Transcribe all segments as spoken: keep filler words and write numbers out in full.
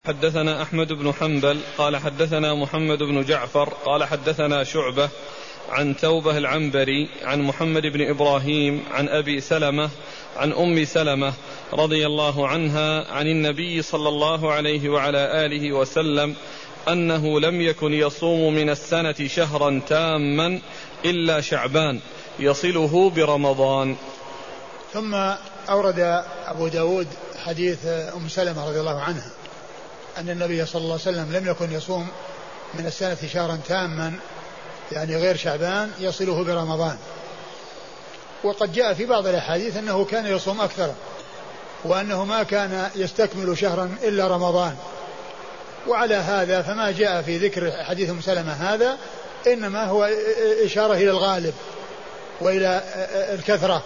حدثنا أحمد بن حنبل قال حدثنا محمد بن جعفر قال حدثنا شعبة عن توبة العنبري عن محمد بن إبراهيم عن أبي سلمة عن أم سلمة رضي الله عنها عن النبي صلى الله عليه وعلى آله وسلم أنه لم يكن يصوم من السنة شهرا تاما إلا شعبان يصله برمضان. ثم أورد أبو داود حديث أم سلمة رضي الله عنها أن النبي صلى الله عليه وسلم لم يكن يصوم من السنة شهرا تاما يعني غير شعبان يصله برمضان. وقد جاء في بعض الأحاديث أنه كان يصوم أكثر وأنه ما كان يستكمل شهرا إلا رمضان. وعلى هذا فما جاء في ذكر حديث أم سلمة هذا إنما هو إشارة إلى الغالب وإلى الكثرة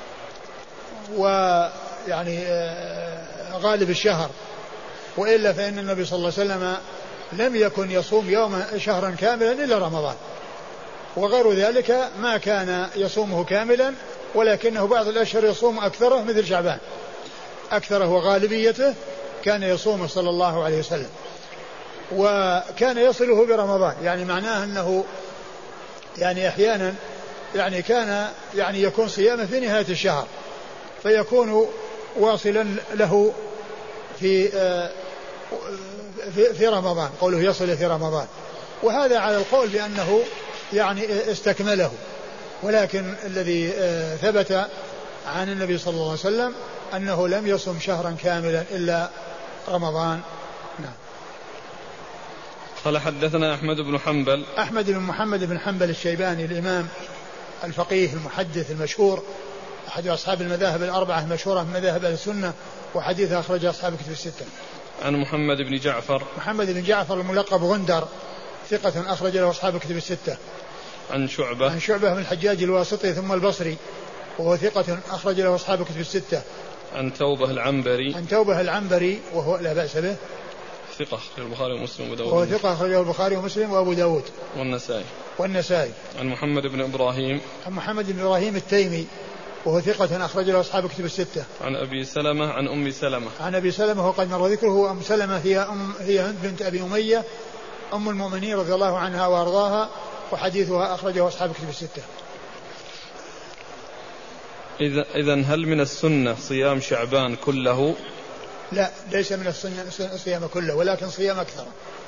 ويعني غالب الشهر. وإلا فإن النبي صلى الله عليه وسلم لم يكن يصوم يوم شهرا كاملا إلا رمضان، وغير ذلك ما كان يصومه كاملا، ولكنه بعض الأشهر يصوم أكثره مثل شعبان، أكثره وغالبيته كان يصوم صلى الله عليه وسلم. وكان يصله برمضان، يعني معناه أنه يعني أحيانا يعني كان يعني يكون صيامه في نهاية الشهر فيكون واصلا له في في, في رمضان، قوله يصل في رمضان، وهذا على القول بأنه يعني استكمله. ولكن الذي ثبت عن النبي صلى الله عليه وسلم أنه لم يصم شهرا كاملا إلا رمضان. نعم. قال حدثنا أحمد بن حنبل أحمد بن محمد بن حنبل الشيباني الإمام الفقيه المحدث المشهور أحد أصحاب المذاهب الأربعة المشهورة من مذاهب أهل السنة، وحديث أخرج أصحاب الكتب الستة. عن محمد بن جعفر محمد بن جعفر الملقب غندر ثقة أخرج له أصحاب الكتب الستة. عن شعبة عن شعبة بن الحجاج الواسطي ثم البصري وهو ثقة أخرج له أصحاب الكتب الستة. عن توبة العنبري عن توبة العنبري وهو لا بأس به ثقة أخرجه البخاري ومسلم وأبو وهو ثقة أخرجه البخاري ومسلم وأبو داود والنسائي والنسائي. عن محمد بن إبراهيم عن محمد بن إبراهيم التيمي وهو ثقة أخرج له أصحاب الكتب الستة. عن أبي سلمة عن أم سلمة عن أبي سلمة وقد مر ذكره. أم سلمة هي أم هي هند بنت أبي أمية أم المؤمنين رضي الله عنها وأرضاها، وحديثها أخرجه أصحاب الكتب الستة. إذا إذن هل من السنة صيام شعبان كله؟ لا، ليس من السنة صيام كله، ولكن صيام أكثر.